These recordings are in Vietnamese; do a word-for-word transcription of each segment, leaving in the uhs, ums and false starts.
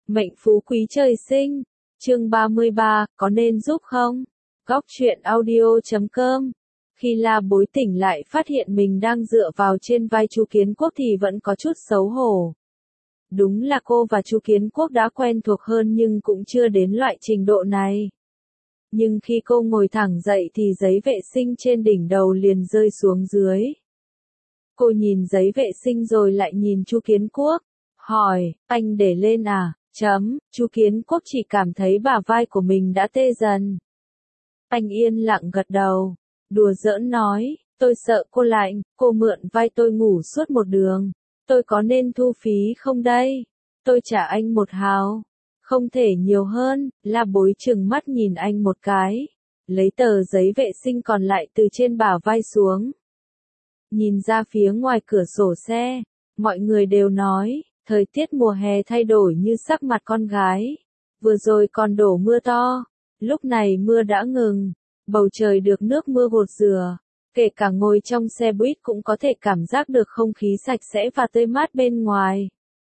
Mệnh phú quý trời sinh. Chương ba mươi ba, có nên giúp không? Góc truyện audio chấm com. Khi La Bối tỉnh lại phát hiện mình đang dựa vào trên vai Chu Kiến Quốc thì vẫn có chút xấu hổ. Đúng là cô và Chu Kiến Quốc đã quen thuộc hơn nhưng cũng chưa đến loại trình độ này. Nhưng khi cô ngồi thẳng dậy thì giấy vệ sinh trên đỉnh đầu liền rơi xuống dưới. Cô nhìn giấy vệ sinh rồi lại nhìn Chu Kiến Quốc, hỏi, anh để lên à? Chấm, Chu Kiến Quốc chỉ cảm thấy bả vai của mình đã tê dần. Anh yên lặng gật đầu, đùa giỡn nói, tôi sợ cô lạnh, cô mượn vai tôi ngủ suốt một đường. Tôi có nên thu phí không đây? Tôi trả anh một hào. Không thể nhiều hơn. La Bối trừng mắt nhìn anh một cái. Lấy tờ giấy vệ sinh còn lại từ trên bả vai xuống. Nhìn ra phía ngoài cửa sổ xe. Mọi người đều nói, thời tiết mùa hè thay đổi như sắc mặt con gái. Vừa rồi còn đổ mưa to. Lúc này mưa đã ngừng. Bầu trời được nước mưa gột rửa. Kể cả ngồi trong xe buýt cũng có thể cảm giác được không khí sạch sẽ và tươi mát bên ngoài.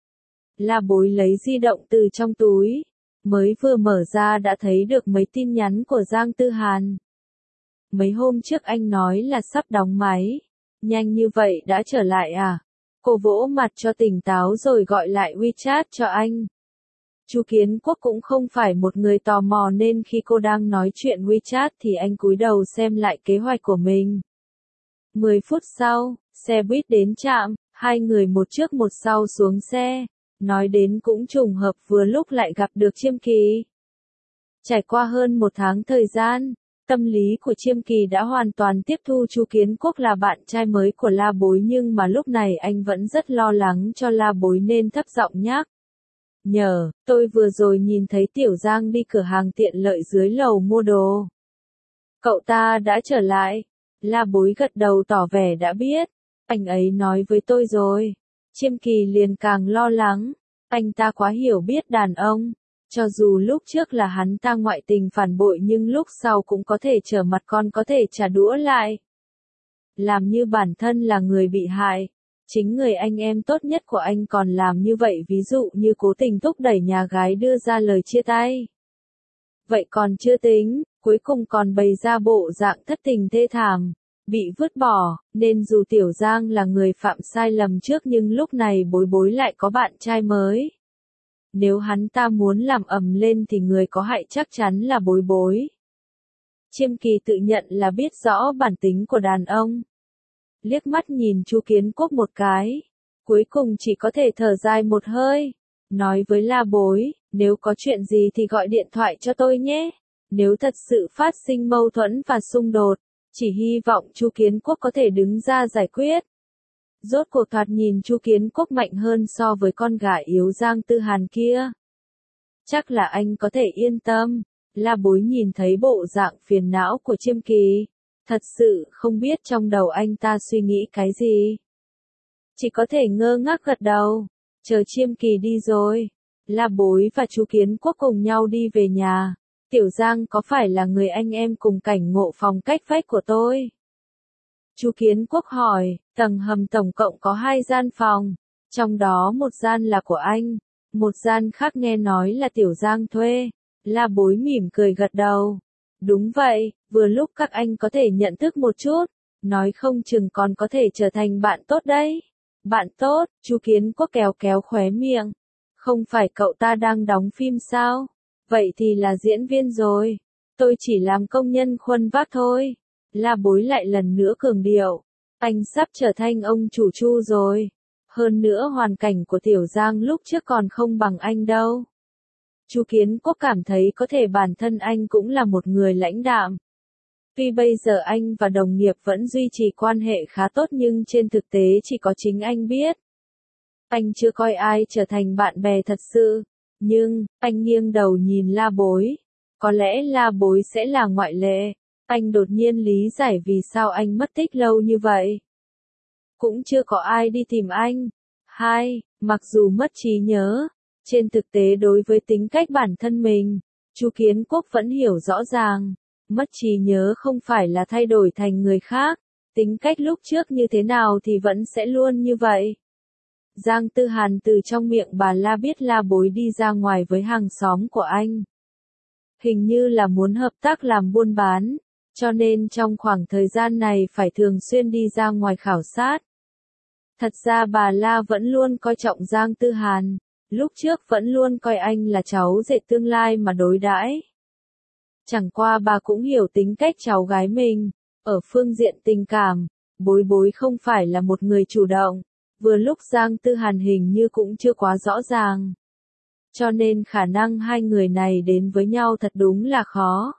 La Bối lấy di động từ trong túi. Mới vừa mở ra đã thấy được mấy tin nhắn của Giang Tư Hàn. Mấy hôm trước anh nói là sắp đóng máy. Nhanh như vậy đã trở lại à? Cô vỗ mặt cho tỉnh táo rồi gọi lại WeChat cho anh. Chu Kiến Quốc cũng không phải một người tò mò nên khi cô đang nói chuyện WeChat thì anh cúi đầu xem lại kế hoạch của mình. mười phút sau, xe buýt đến trạm, hai người một trước một sau xuống xe. Nói đến cũng trùng hợp vừa lúc lại gặp được Chiêm Kỳ. Trải qua hơn một tháng thời gian, tâm lý của Chiêm Kỳ đã hoàn toàn tiếp thu Chu Kiến Quốc là bạn trai mới của La Bối nhưng mà lúc này anh vẫn rất lo lắng cho La Bối nên thấp giọng nhắc. Nhờ, tôi vừa rồi nhìn thấy Tiểu Giang đi cửa hàng tiện lợi dưới lầu mua đồ. Cậu ta đã trở lại. La Bối gật đầu tỏ vẻ đã biết. Anh ấy nói với tôi rồi. Chiêm Kỳ liền càng lo lắng. Anh ta quá hiểu biết đàn ông. Cho dù lúc trước là hắn ta ngoại tình phản bội nhưng lúc sau cũng có thể trở mặt con có thể trả đũa lại. Làm như bản thân là người bị hại. Chính người anh em tốt nhất của anh còn làm như vậy ví dụ như cố tình thúc đẩy nhà gái đưa ra lời chia tay. Vậy còn chưa tính, cuối cùng còn bày ra bộ dạng thất tình thê thảm. Bị vứt bỏ, nên dù Tiểu Giang là người phạm sai lầm trước nhưng lúc này Bối Bối lại có bạn trai mới. Nếu hắn ta muốn làm ầm lên thì người có hại chắc chắn là Bối Bối. Chiêm Kỳ tự nhận là biết rõ bản tính của đàn ông. Liếc mắt nhìn Chu Kiến Quốc một cái. Cuối cùng chỉ có thể thở dài một hơi. Nói với La Bối, nếu có chuyện gì thì gọi điện thoại cho tôi nhé. Nếu thật sự phát sinh mâu thuẫn và xung đột. Chỉ hy vọng Chu Kiến Quốc có thể đứng ra giải quyết. Rốt cuộc thoạt nhìn Chu Kiến Quốc mạnh hơn so với con gà yếu Giang Tư Hàn kia. Chắc là anh có thể yên tâm. La Bối nhìn thấy bộ dạng phiền não của Chiêm Kỳ. Thật sự không biết trong đầu anh ta suy nghĩ cái gì. Chỉ có thể ngơ ngác gật đầu. Chờ Chiêm Kỳ đi rồi. La Bối và Chu Kiến Quốc cùng nhau đi về nhà. Tiểu Giang có phải là người anh em cùng cảnh ngộ phòng cách vách của tôi? Chu Kiến Quốc hỏi, tầng hầm tổng cộng có hai gian phòng. Trong đó một gian là của anh. Một gian khác nghe nói là Tiểu Giang thuê. La Bối mỉm cười gật đầu. Đúng vậy, vừa lúc các anh có thể nhận thức một chút. Nói không chừng còn có thể trở thành bạn tốt đấy. Bạn tốt, Chu Kiến Quốc kéo kéo khóe miệng. Không phải cậu ta đang đóng phim sao? Vậy thì là diễn viên rồi. Tôi chỉ làm công nhân khuân vác thôi. La Bối lại lần nữa cường điệu. Anh sắp trở thành ông chủ Chu rồi. Hơn nữa hoàn cảnh của Tiểu Giang lúc trước còn không bằng anh đâu. Chu Kiến Quốc cảm thấy có thể bản thân anh cũng là một người lãnh đạm. Tuy bây giờ anh và đồng nghiệp vẫn duy trì quan hệ khá tốt nhưng trên thực tế chỉ có chính anh biết. Anh chưa coi ai trở thành bạn bè thật sự. Nhưng, anh nghiêng đầu nhìn La Bối. Có lẽ La Bối sẽ là ngoại lệ. Anh đột nhiên lý giải vì sao anh mất tích lâu như vậy. Cũng chưa có ai đi tìm anh. Hai, mặc dù mất trí nhớ. Trên thực tế đối với tính cách bản thân mình, Chu Kiến Quốc vẫn hiểu rõ ràng. Mất trí nhớ không phải là thay đổi thành người khác. Tính cách lúc trước như thế nào thì vẫn sẽ luôn như vậy. Giang Tư Hàn từ trong miệng bà La biết La Bối đi ra ngoài với hàng xóm của anh. Hình như là muốn hợp tác làm buôn bán, cho nên trong khoảng thời gian này phải thường xuyên đi ra ngoài khảo sát. Thật ra bà La vẫn luôn coi trọng Giang Tư Hàn, lúc trước vẫn luôn coi anh là cháu rể tương lai mà đối đãi. Chẳng qua bà cũng hiểu tính cách cháu gái mình, ở phương diện tình cảm, Bối Bối không phải là một người chủ động, vừa lúc Giang Tư Hàn hình như cũng chưa quá rõ ràng. Cho nên khả năng hai người này đến với nhau thật đúng là khó.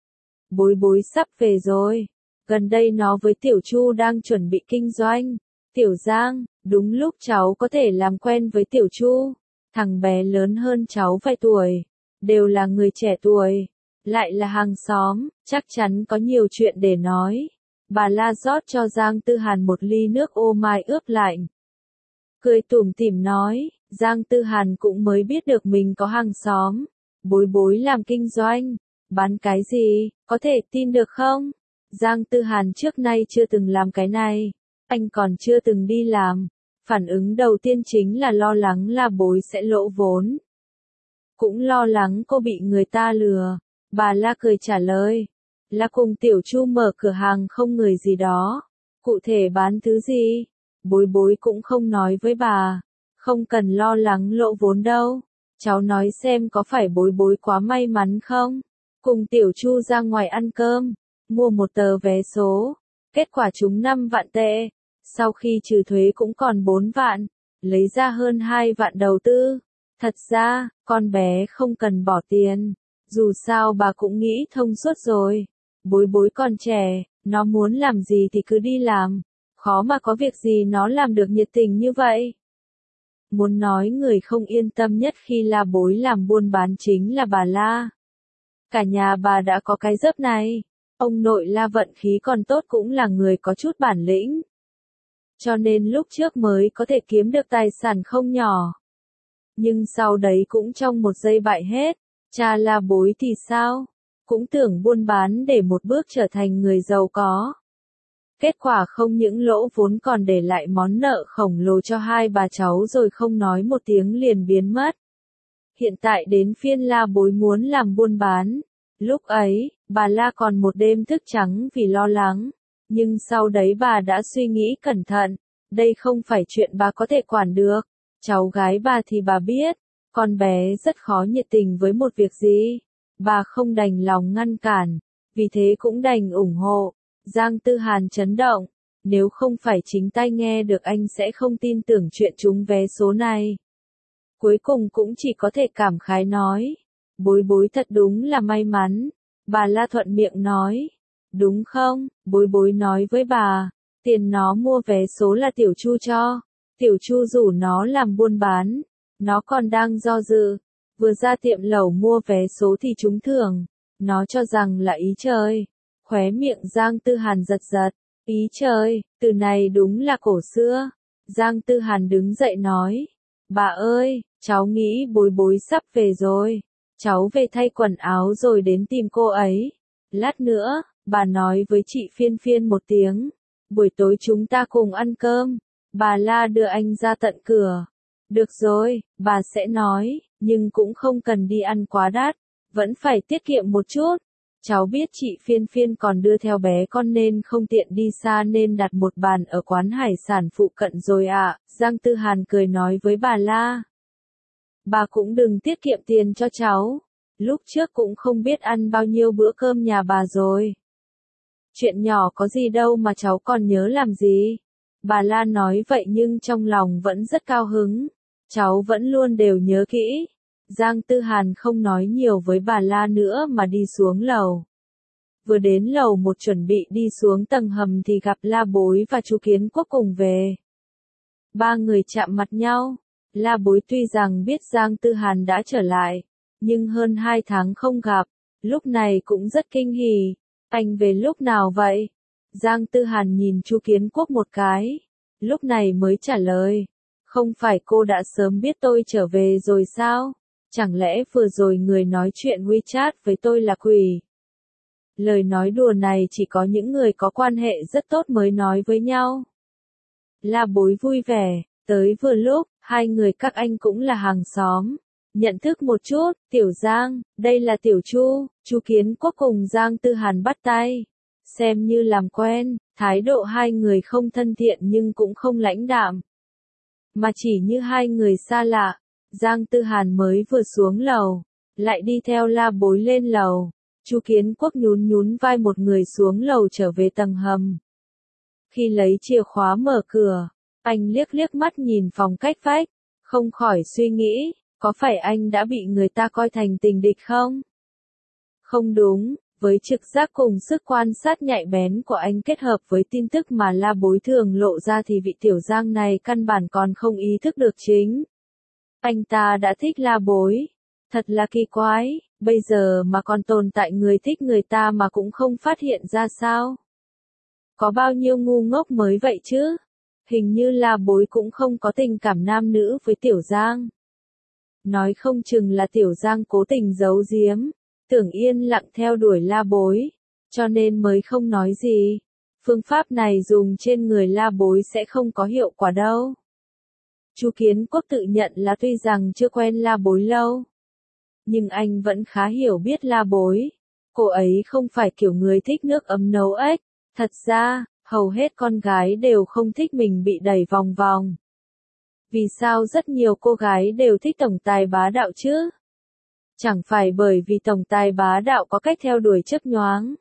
Bối Bối sắp về rồi, gần đây nó với Tiểu Chu đang chuẩn bị kinh doanh. Tiểu Giang, đúng lúc cháu có thể làm quen với Tiểu Chu, thằng bé lớn hơn cháu vài tuổi, đều là người trẻ tuổi, lại là hàng xóm, chắc chắn có nhiều chuyện để nói. Bà La rót cho Giang Tư Hàn một ly nước ô mai ướp lạnh. Cười tủm tỉm nói, Giang Tư Hàn cũng mới biết được mình có hàng xóm. Bối Bối làm kinh doanh, bán cái gì, có thể tin được không? Giang Tư Hàn trước nay chưa từng làm cái này, anh còn chưa từng đi làm. Phản ứng đầu tiên chính là lo lắng là Bối sẽ lỗ vốn. Cũng lo lắng cô bị người ta lừa. Bà La cười trả lời, là cùng Tiểu Chu mở cửa hàng không người gì đó. Cụ thể bán thứ gì? Bối Bối cũng không nói với bà. Không cần lo lắng lỗ vốn đâu. Cháu nói xem có phải Bối Bối quá may mắn không? Cùng Tiểu Chu ra ngoài ăn cơm, mua một tờ vé số. Kết quả trúng năm vạn tệ. Sau khi trừ thuế cũng còn bốn vạn. Lấy ra hơn hai vạn đầu tư. Thật ra, con bé không cần bỏ tiền. Dù sao bà cũng nghĩ thông suốt rồi. Bối Bối còn trẻ, nó muốn làm gì thì cứ đi làm. Khó mà có việc gì nó làm được nhiệt tình như vậy. Muốn nói người không yên tâm nhất khi La Bối làm buôn bán chính là bà La. Cả nhà bà đã có cái dớp này. Ông nội La vận khí còn tốt cũng là người có chút bản lĩnh. Cho nên lúc trước mới có thể kiếm được tài sản không nhỏ. Nhưng sau đấy cũng trong một giây bại hết. Cha La Bối thì sao? Cũng tưởng buôn bán để một bước trở thành người giàu có. Kết quả không những lỗ vốn còn để lại món nợ khổng lồ cho hai bà cháu rồi không nói một tiếng liền biến mất. Hiện tại đến phiên La Bối muốn làm buôn bán. Lúc ấy, bà La còn một đêm thức trắng vì lo lắng. Nhưng sau đấy bà đã suy nghĩ cẩn thận. Đây không phải chuyện bà có thể quản được. Cháu gái bà thì bà biết. Con bé rất khó nhiệt tình với một việc gì. Bà không đành lòng ngăn cản. Vì thế cũng đành ủng hộ. Giang Tư Hàn chấn động. Nếu không phải chính tai nghe được anh sẽ không tin tưởng chuyện trúng vé số này. Cuối cùng cũng chỉ có thể cảm khái nói. Bối Bối thật đúng là may mắn. Bà La thuận miệng nói. Đúng không? Bối Bối nói với bà. Tiền nó mua vé số là Tiểu Chu cho. Tiểu Chu rủ nó làm buôn bán. Nó còn đang do dự. Vừa ra tiệm lẩu mua vé số thì trúng thưởng. Nó cho rằng là ý trời. Khóe miệng Giang Tư Hàn giật giật. Ý trời, từ này đúng là cổ xưa. Giang Tư Hàn đứng dậy nói. Bà ơi, cháu nghĩ Bối Bối sắp về rồi. Cháu về thay quần áo rồi đến tìm cô ấy. Lát nữa, bà nói với chị Phiên Phiên một tiếng. Buổi tối chúng ta cùng ăn cơm. Bà La đưa anh ra tận cửa. Được rồi, bà sẽ nói, nhưng cũng không cần đi ăn quá đắt. Vẫn phải tiết kiệm một chút. Cháu biết chị Phiên Phiên còn đưa theo bé con nên không tiện đi xa nên đặt một bàn ở quán hải sản phụ cận rồi ạ. À. Giang Tư Hàn cười nói với bà La. Bà cũng đừng tiết kiệm tiền cho cháu. Lúc trước cũng không biết ăn bao nhiêu bữa cơm nhà bà rồi. Chuyện nhỏ có gì đâu mà cháu còn nhớ làm gì. Bà La nói vậy nhưng trong lòng vẫn rất cao hứng. Cháu vẫn luôn đều nhớ kỹ. Giang Tư Hàn không nói nhiều với bà La nữa mà đi xuống lầu. Vừa đến lầu một chuẩn bị đi xuống tầng hầm thì gặp La Bối và chú Kiến Quốc cùng về. Ba người chạm mặt nhau. La Bối tuy rằng biết Giang Tư Hàn đã trở lại, nhưng hơn hai tháng không gặp, lúc này cũng rất kinh hỉ. Anh về lúc nào vậy? Giang Tư Hàn nhìn chú Kiến Quốc một cái, lúc này mới trả lời. Không phải cô đã sớm biết tôi trở về rồi sao? Chẳng lẽ vừa rồi người nói chuyện WeChat với tôi là quỷ? Lời nói đùa này chỉ có những người có quan hệ rất tốt mới nói với nhau. La Bối vui vẻ, Tới vừa lúc, hai người các anh cũng là hàng xóm. Nhận thức một chút, Tiểu Giang, đây là Tiểu Chu, Chu Kiến Quốc cùng Giang Tư Hàn bắt tay. Xem như làm quen, thái độ hai người không thân thiện nhưng cũng không lãnh đạm. Mà chỉ như hai người xa lạ, Giang Tư Hàn mới vừa xuống lầu, lại đi theo La Bối lên lầu. Chu Kiến Quốc nhún nhún vai một người xuống lầu trở về tầng hầm. Khi lấy chìa khóa mở cửa, anh liếc liếc mắt nhìn phòng cách vách, không khỏi suy nghĩ, có phải anh đã bị người ta coi thành tình địch không? Không đúng, với trực giác cùng sức quan sát nhạy bén của anh kết hợp với tin tức mà La Bối thường lộ ra thì vị Tiểu Giang này căn bản còn không ý thức được chính. Anh ta đã thích La Bối. Thật là kỳ quái, bây giờ mà còn tồn tại người thích người ta mà cũng không phát hiện ra sao? Có bao nhiêu ngu ngốc mới vậy chứ? Hình như La Bối cũng không có tình cảm nam nữ với Tiểu Giang. Nói không chừng là Tiểu Giang cố tình giấu giếm, tưởng yên lặng theo đuổi La Bối, cho nên mới không nói gì. Phương pháp này dùng trên người La Bối sẽ không có hiệu quả đâu. Chu Kiến Quốc tự nhận là tuy rằng chưa quen La Bối lâu, nhưng anh vẫn khá hiểu biết La Bối. Cô ấy không phải kiểu người thích nước ấm nấu ếch. Thật ra, hầu hết con gái đều không thích mình bị đẩy vòng vòng. Vì sao rất nhiều cô gái đều thích tổng tài bá đạo chứ? Chẳng phải bởi vì tổng tài bá đạo có cách theo đuổi chớp nhoáng,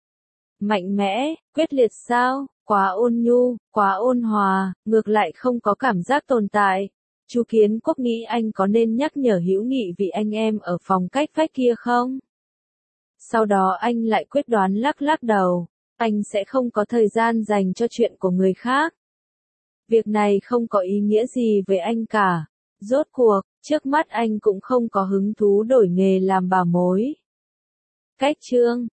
mạnh mẽ, quyết liệt sao? Quá ôn nhu, quá ôn hòa, ngược lại không có cảm giác tồn tại. Chu Kiến Quốc nghĩ anh có nên nhắc nhở hữu nghị vì anh em ở phòng cách vách kia không? Sau đó anh lại quyết đoán lắc lắc đầu, anh sẽ không có thời gian dành cho chuyện của người khác. Việc này không có ý nghĩa gì với anh cả. Rốt cuộc, trước mắt anh cũng không có hứng thú đổi nghề làm bảo mối. Cách chương